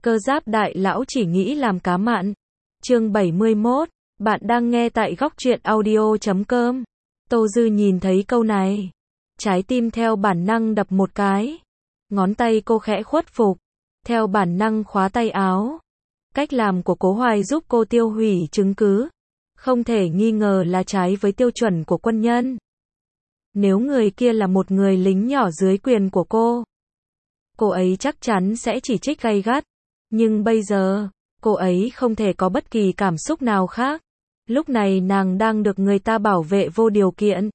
Cơ giáp đại lão chỉ nghĩ làm cá mặn. Chương 71, bạn đang nghe tại góc truyện audio.com. Tô Dư nhìn thấy câu này, trái tim theo bản năng đập một cái. Ngón tay cô khẽ khuất phục, theo bản năng khóa tay áo. Cách làm của Cố Hoài giúp cô tiêu hủy chứng cứ, không thể nghi ngờ là trái với tiêu chuẩn của quân nhân. Nếu người kia là một người lính nhỏ dưới quyền của cô ấy chắc chắn sẽ chỉ trích gay gắt. Nhưng bây giờ, cô ấy không thể có bất kỳ cảm xúc nào khác. Lúc này nàng đang được người ta bảo vệ vô điều kiện.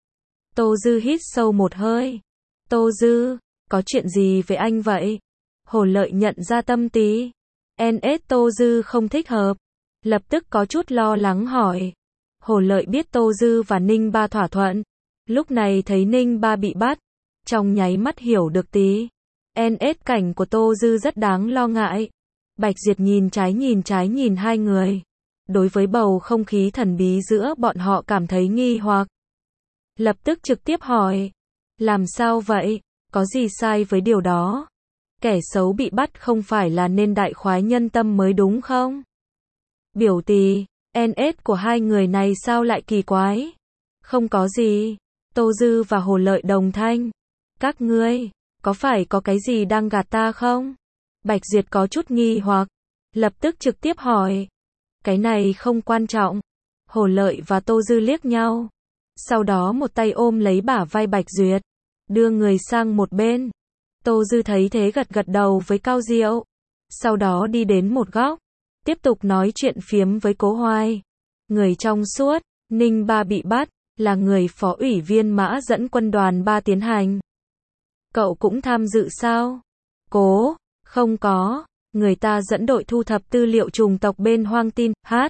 Tô Dư hít sâu một hơi. Tô Dư, có chuyện gì với anh vậy? Hồ Lợi nhận ra tâm tí. NS Tô Dư không thích hợp. Lập tức có chút lo lắng hỏi. Hồ Lợi biết Tô Dư và Ninh Ba thỏa thuận. Lúc này thấy Ninh Ba bị bắt, trong nháy mắt hiểu được tí. NS cảnh của Tô Dư rất đáng lo ngại. Bạch Duyệt nhìn trái nhìn hai người. Đối với bầu không khí thần bí giữa bọn họ cảm thấy nghi hoặc. Lập tức trực tiếp hỏi. Làm sao vậy? Có gì sai với điều đó? Kẻ xấu bị bắt không phải là nên đại khoái nhân tâm mới đúng không? Biểu tỷ, NS của hai người này sao lại kỳ quái? Không có gì. Tô Dư và Hồ Lợi đồng thanh. Các ngươi, có phải có cái gì đang gạt ta không? Bạch Duyệt có chút nghi hoặc, lập tức trực tiếp hỏi. Cái này không quan trọng. Hồ Lợi và Tô Dư liếc nhau. Sau đó một tay ôm lấy bả vai Bạch Duyệt, đưa người sang một bên. Tô Dư thấy thế gật gật đầu với Cao Diệu. Sau đó đi đến một góc, tiếp tục nói chuyện phiếm với Cố Hoài. Người trong suốt, Ninh Ba bị bắt, là người phó ủy viên Mã dẫn quân đoàn 3 tiến hành. Cậu cũng tham dự sao? Cố, không có, người ta dẫn đội thu thập tư liệu chủng tộc bên Hoang Tin,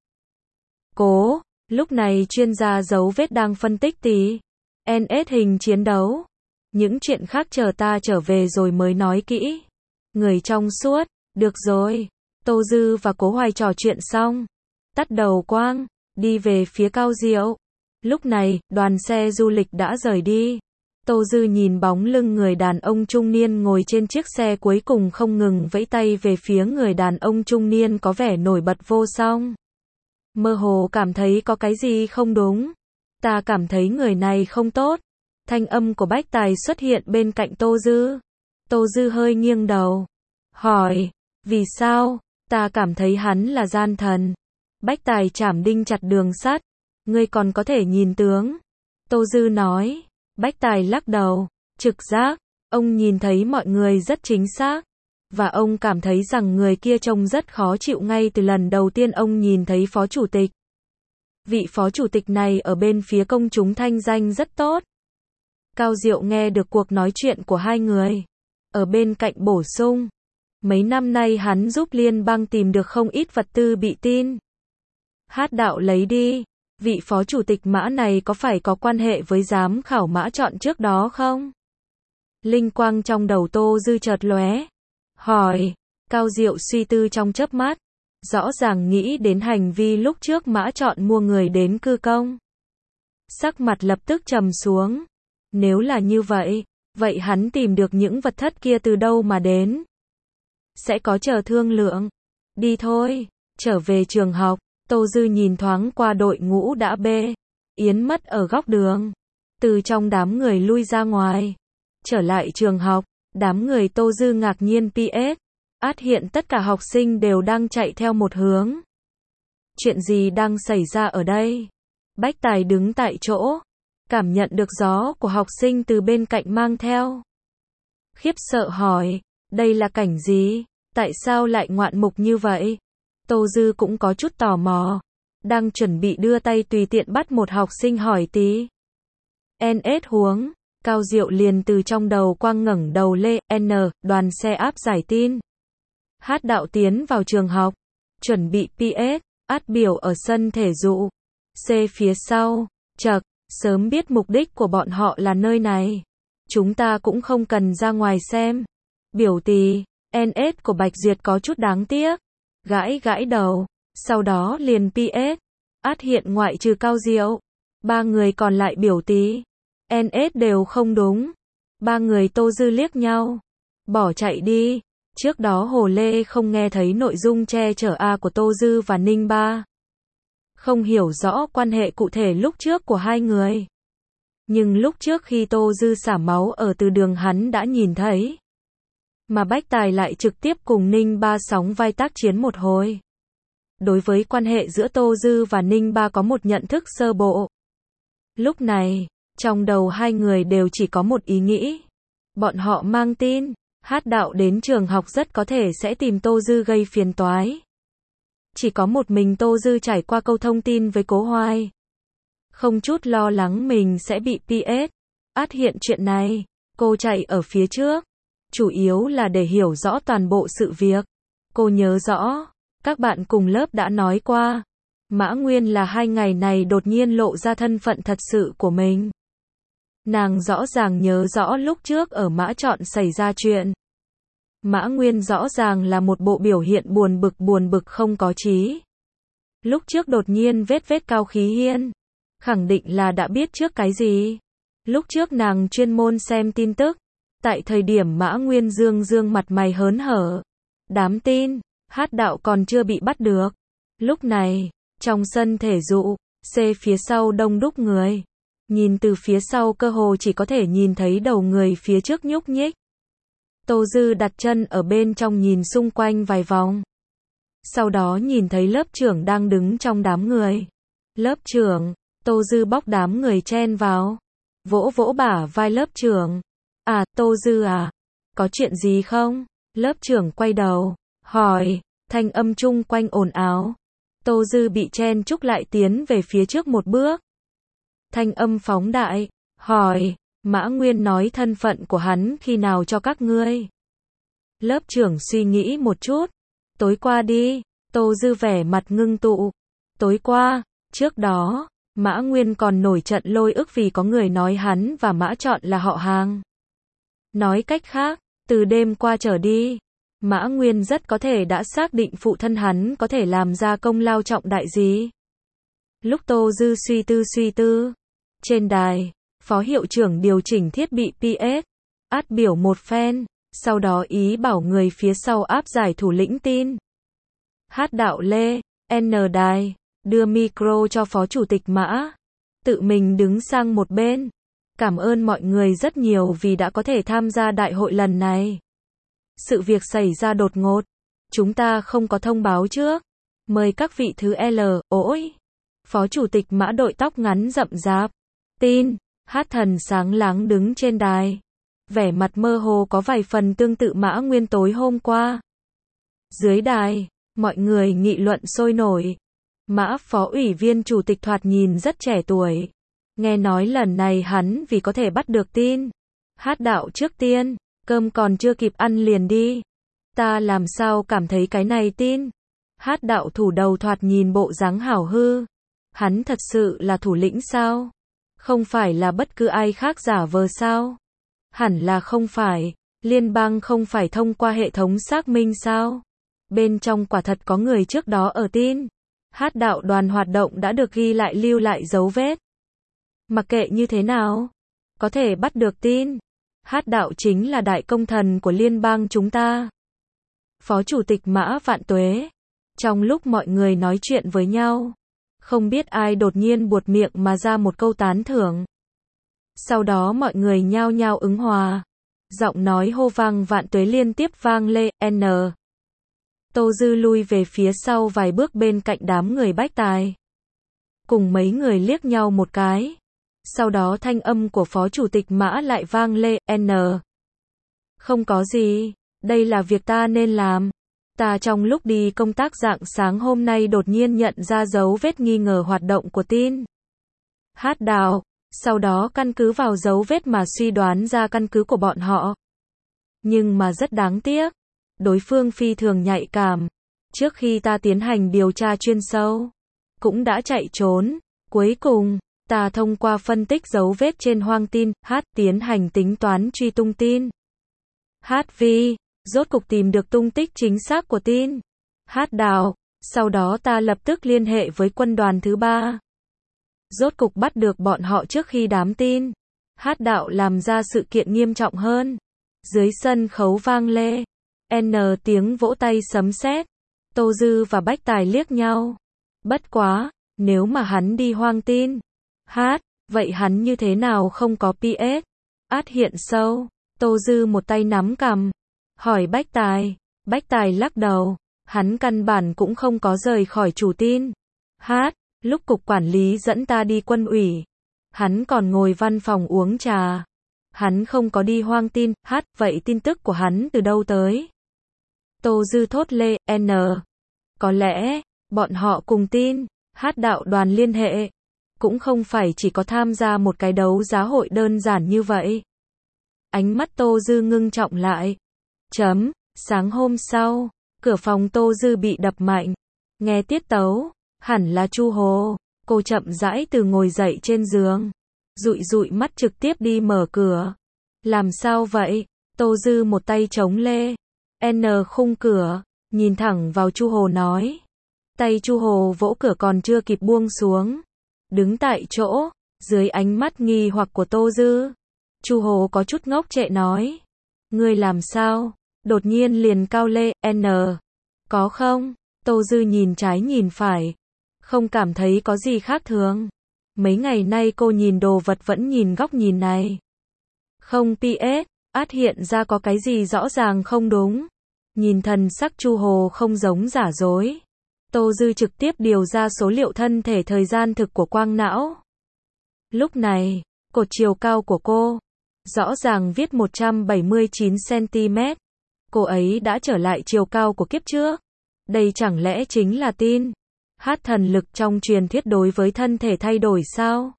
Cố, lúc này chuyên gia dấu vết đang phân tích tí. NS hình chiến đấu. Những chuyện khác chờ ta trở về rồi mới nói kỹ. Người trong suốt, được rồi. Tô Dư và Cố Hoài trò chuyện xong, tắt đầu quang, đi về phía Cao Diệu. Lúc này, đoàn xe du lịch đã rời đi. Tô Dư nhìn bóng lưng người đàn ông trung niên ngồi trên chiếc xe cuối cùng không ngừng vẫy tay về phía người đàn ông trung niên có vẻ nổi bật vô song. Mơ hồ cảm thấy có cái gì không đúng. Ta cảm thấy người này không tốt. Thanh âm của Bách Tài xuất hiện bên cạnh Tô Dư. Tô Dư hơi nghiêng đầu. Hỏi, vì sao? Ta cảm thấy hắn là gian thần. Bách Tài chảm đinh chặt đường sắt. Ngươi còn có thể nhìn tướng. Tô Dư nói. Bách Tài lắc đầu. Trực giác, ông nhìn thấy mọi người rất chính xác. Và ông cảm thấy rằng người kia trông rất khó chịu ngay từ lần đầu tiên ông nhìn thấy phó chủ tịch. Vị phó chủ tịch này ở bên phía công chúng thanh danh rất tốt. Cao Diệu nghe được cuộc nói chuyện của hai người. Ở bên cạnh bổ sung. Mấy năm nay hắn giúp liên bang tìm được không ít vật tư bị tin. Hát đạo lấy đi. Vị phó chủ tịch Mã này có phải có quan hệ với giám khảo Mã chọn trước đó không? Linh quang trong đầu Tô Dư chợt lóe. Hỏi. Cao Diệu suy tư trong chớp mắt. Rõ ràng nghĩ đến hành vi lúc trước Mã chọn mua người đến cư công. Sắc mặt lập tức trầm xuống. Nếu là như vậy, vậy hắn tìm được những vật thất kia từ đâu mà đến? Sẽ có chờ thương lượng. Đi thôi, trở về trường học. Tô Dư nhìn thoáng qua đội ngũ đã bê yến mất ở góc đường. Từ trong đám người lui ra ngoài. Trở lại trường học, đám người Tô Dư ngạc nhiên PS. Hiện tất cả học sinh đều đang chạy theo một hướng. Chuyện gì đang xảy ra ở đây? Bách Tài đứng tại chỗ, cảm nhận được gió của học sinh từ bên cạnh mang theo. Khiếp sợ hỏi, đây là cảnh gì? Tại sao lại ngoạn mục như vậy? Tô Dư cũng có chút tò mò. Đang chuẩn bị đưa tay tùy tiện bắt một học sinh hỏi tí. NS huống. Cao Diệu liền từ trong đầu quang ngẩng đầu lê. Đoàn xe áp giải tin. Hát đạo tiến vào trường học. Chuẩn bị PS. Biểu ở sân thể dục. C phía sau. Chậc. Sớm biết mục đích của bọn họ là nơi này. Chúng ta cũng không cần ra ngoài xem. Biểu tỷ. NS của Bạch Duyệt có chút đáng tiếc. Gãi đầu. Sau đó liền PS. Hiện ngoại trừ Cao Diệu. Ba người còn lại biểu tí. NS đều không đúng. Ba người Tô Dư liếc nhau. Bỏ chạy đi. Trước đó Hồ Lê không nghe thấy nội dung che chở A của Tô Dư và Ninh Ba. Không hiểu rõ quan hệ cụ thể lúc trước của hai người. Nhưng lúc trước khi Tô Dư xả máu ở từ đường hắn đã nhìn thấy. Mà Bách Tài lại trực tiếp cùng Ninh Ba sóng vai tác chiến một hồi. Đối với quan hệ giữa Tô Dư và Ninh Ba có một nhận thức sơ bộ. Lúc này, trong đầu hai người đều chỉ có một ý nghĩ. Bọn họ mang tin, Hát Đạo đến trường học rất có thể sẽ tìm Tô Dư gây phiền toái. Chỉ có một mình Tô Dư trải qua câu thông tin với Cố Hoài. Không chút lo lắng mình sẽ bị PS. Át hiện chuyện này, cô chạy ở phía trước. Chủ yếu là để hiểu rõ toàn bộ sự việc. Cô nhớ rõ, các bạn cùng lớp đã nói qua. Mã Nguyên là 2 ngày này đột nhiên lộ ra thân phận thật sự của mình. Nàng rõ ràng nhớ rõ lúc trước ở Mã Trọn xảy ra chuyện. Mã Nguyên rõ ràng là một bộ biểu hiện buồn bực không có trí. Lúc trước đột nhiên vết cao khí hiên. Khẳng định là đã biết trước cái gì. Lúc trước nàng chuyên môn xem tin tức. Tại thời điểm Mã Nguyên dương mặt mày hớn hở. Đám tin, Hát Đạo còn chưa bị bắt được. Lúc này, trong sân thể dục, phía sau đông đúc người. Nhìn từ phía sau cơ hồ chỉ có thể nhìn thấy đầu người phía trước nhúc nhích. Tô Dư đặt chân ở bên trong nhìn xung quanh vài vòng. Sau đó nhìn thấy lớp trưởng đang đứng trong đám người. Lớp trưởng, Tô Dư bóc đám người chen vào. Vỗ bả vai lớp trưởng. À, Tô Dư à? Có chuyện gì không? Lớp trưởng quay đầu, hỏi, thanh âm chung quanh ồn ào. Tô Dư bị chen chúc lại tiến về phía trước một bước. Thanh âm phóng đại, hỏi, Mã Nguyên nói thân phận của hắn khi nào cho các ngươi? Lớp trưởng suy nghĩ một chút. Tối qua đi, Tô Dư vẻ mặt ngưng tụ. Tối qua, trước đó, Mã Nguyên còn nổi trận lôi ức vì có người nói hắn và Mã Trọn là họ hàng. Nói cách khác, từ đêm qua trở đi, Mã Nguyên rất có thể đã xác định phụ thân hắn có thể làm ra công lao trọng đại gì. Lúc Tô Dư suy tư, trên đài, phó hiệu trưởng điều chỉnh thiết bị PS, át biểu một phen, sau đó ý bảo người phía sau áp giải thủ lĩnh tin. Hát Đạo Lê, N đài, đưa micro cho phó chủ tịch Mã, tự mình đứng sang một bên. Cảm ơn mọi người rất nhiều vì đã có thể tham gia đại hội lần này. Sự việc xảy ra đột ngột, chúng ta không có thông báo trước. Mời các vị thứ L, ôi. Phó chủ tịch Mã đội tóc ngắn rậm rạp. Tin, Hát thần sáng láng đứng trên đài. Vẻ mặt mơ hồ có vài phần tương tự Mã Nguyên tối hôm qua. Dưới đài, mọi người nghị luận sôi nổi. Mã phó ủy viên chủ tịch thoạt nhìn rất trẻ tuổi. Nghe nói lần này hắn vì có thể bắt được tin. Hát Đạo trước tiên, cơm còn chưa kịp ăn liền đi. Ta làm sao cảm thấy cái này tin. Hát Đạo thủ đầu thoạt nhìn bộ dáng hảo hư. Hắn thật sự là thủ lĩnh sao? Không phải là bất cứ ai khác giả vờ sao? Hẳn là không phải. Liên bang không phải thông qua hệ thống xác minh sao? Bên trong quả thật có người trước đó ở tin. Hát Đạo đoàn hoạt động đã được ghi lại lưu lại dấu vết. Mặc kệ như thế nào, có thể bắt được tin. Hát Đạo chính là đại công thần của liên bang chúng ta. Phó chủ tịch Mã Vạn Tuế. Trong lúc mọi người nói chuyện với nhau, không biết ai đột nhiên buột miệng mà ra một câu tán thưởng. Sau đó mọi người nhao nhao ứng hòa. Giọng nói hô vang Vạn Tuế liên tiếp vang lên, N. Tô Dư lui về phía sau vài bước bên cạnh đám người Bách Tài. Cùng mấy người liếc nhau một cái. Sau đó thanh âm của phó chủ tịch Mã lại vang lên, N. Không có gì, đây là việc ta nên làm. Ta trong lúc đi công tác rạng sáng hôm nay đột nhiên nhận ra dấu vết nghi ngờ hoạt động của tin. Hát Đạo, sau đó căn cứ vào dấu vết mà suy đoán ra căn cứ của bọn họ. Nhưng mà rất đáng tiếc, đối phương phi thường nhạy cảm. Trước khi ta tiến hành điều tra chuyên sâu, cũng đã chạy trốn. Cuối cùng, ta thông qua phân tích dấu vết trên hoang tin, tiến hành tính toán truy tung tin. Rốt cục tìm được tung tích chính xác của tin. Đạo, sau đó ta lập tức liên hệ với quân đoàn thứ 3. Rốt cục bắt được bọn họ trước khi đám tin. Đạo làm ra sự kiện nghiêm trọng hơn. Dưới sân khấu vang lên. N tiếng vỗ tay sấm sét. Tô Dư và Bách Tài liếc nhau. Bất quá, nếu mà hắn đi hoang tin. Hát, vậy hắn như thế nào không có PS? Át hiện sâu. Tô Dư một tay nắm cằm. Hỏi Bách Tài. Bách Tài lắc đầu. Hắn căn bản cũng không có rời khỏi chủ tin. Hát, lúc cục quản lý dẫn ta đi quân ủy. Hắn còn ngồi văn phòng uống trà. Hắn không có đi hoang tin. Hát, vậy tin tức của hắn từ đâu tới? Tô Dư thốt lê, N. Có lẽ, bọn họ cùng tin. Hát đạo đoàn liên hệ. Cũng không phải chỉ có tham gia một cái đấu giá hội đơn giản như vậy. Ánh mắt Tô Dư ngưng trọng lại. Sáng hôm sau, cửa phòng Tô Dư bị đập mạnh. Nghe tiết tấu, hẳn là Chu Hồ. Cô chậm rãi từ ngồi dậy trên giường. Dụi mắt trực tiếp đi mở cửa. Làm sao vậy? Tô Dư một tay chống lê. N khung cửa, nhìn thẳng vào Chu Hồ nói. Tay Chu Hồ vỗ cửa còn chưa kịp buông xuống. Đứng tại chỗ, dưới ánh mắt nghi hoặc của Tô Dư. Chu Hồ có chút ngốc trệ nói. Ngươi làm sao? Đột nhiên liền cao lê, N. Có không? Tô Dư nhìn trái nhìn phải. Không cảm thấy có gì khác thường. Mấy ngày nay cô nhìn đồ vật vẫn nhìn góc nhìn này. Không PS, át hiện ra có cái gì rõ ràng không đúng. Nhìn thần sắc Chu Hồ không giống giả dối. Tô Dư trực tiếp điều ra số liệu thân thể thời gian thực của quang não. Lúc này, cột chiều cao của cô, rõ ràng viết 179cm. Cô ấy đã trở lại chiều cao của kiếp trước. Đây chẳng lẽ chính là tin? Hát thần lực trong truyền thuyết đối với thân thể thay đổi sao?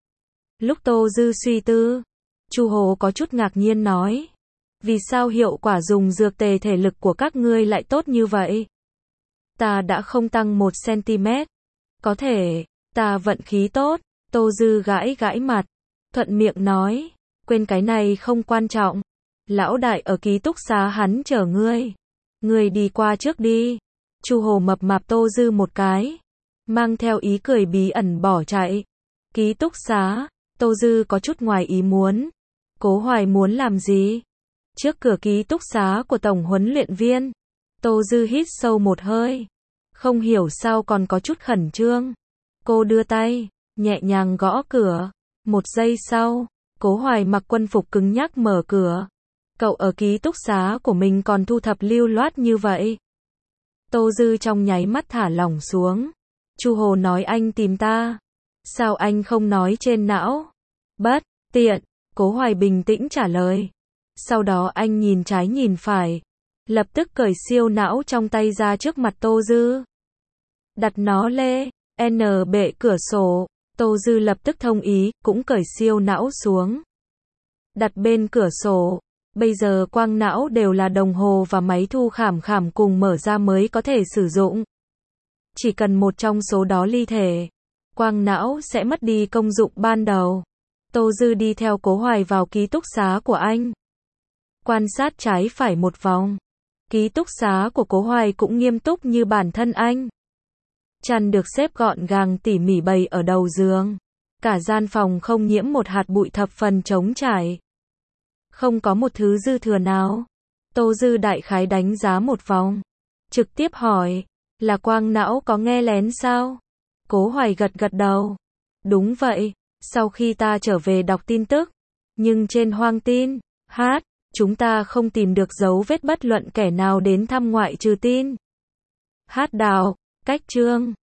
Lúc Tô Dư suy tư, Chu Hồ có chút ngạc nhiên nói. Vì sao hiệu quả dùng dược tề thể lực của các ngươi lại tốt như vậy? Ta đã không tăng 1cm. Có thể, ta vận khí tốt. Tô Dư gãi mặt. Thuận miệng nói. Quên cái này không quan trọng. Lão đại ở ký túc xá hắn chờ ngươi. Ngươi đi qua trước đi. Chu Hồ mập mạp Tô Dư một cái. Mang theo ý cười bí ẩn bỏ chạy. Ký túc xá. Tô Dư có chút ngoài ý muốn. Cố Hoài muốn làm gì? Trước cửa ký túc xá của tổng huấn luyện viên. Tô Dư hít sâu một hơi. Không hiểu sao còn có chút khẩn trương. Cô đưa tay, nhẹ nhàng gõ cửa. Một giây sau, Cố Hoài mặc quân phục cứng nhắc mở cửa. Cậu ở ký túc xá của mình còn thu thập lưu loát như vậy. Tô Dư trong nháy mắt thả lỏng xuống. Chu Hồ nói anh tìm ta. Sao anh không nói trên não? Bất tiện, Cố Hoài bình tĩnh trả lời. Sau đó anh nhìn trái nhìn phải. Lập tức cởi siêu não trong tay ra trước mặt Tô Dư. Đặt nó lê, N bệ cửa sổ. Tô Dư lập tức thông ý, cũng cởi siêu não xuống. Đặt bên cửa sổ. Bây giờ quang não đều là đồng hồ và máy thu khảm cùng mở ra mới có thể sử dụng. Chỉ cần một trong số đó ly thể, quang não sẽ mất đi công dụng ban đầu. Tô Dư đi theo Cố Hoài vào ký túc xá của anh. Quan sát trái phải một vòng. Ký túc xá của Cố Hoài cũng nghiêm túc như bản thân anh. Chăn được xếp gọn gàng tỉ mỉ bày ở đầu giường. Cả gian phòng không nhiễm một hạt bụi, thập phần trống trải. Không có một thứ dư thừa nào. Tô Dư đại khái đánh giá một vòng. Trực tiếp hỏi, là quang não có nghe lén sao? Cố Hoài gật đầu. Đúng vậy, sau khi ta trở về đọc tin tức. Nhưng trên hoang tin, hát, chúng ta không tìm được dấu vết bất luận kẻ nào đến thăm ngoại trừ tin. Hát đạo, cách chương.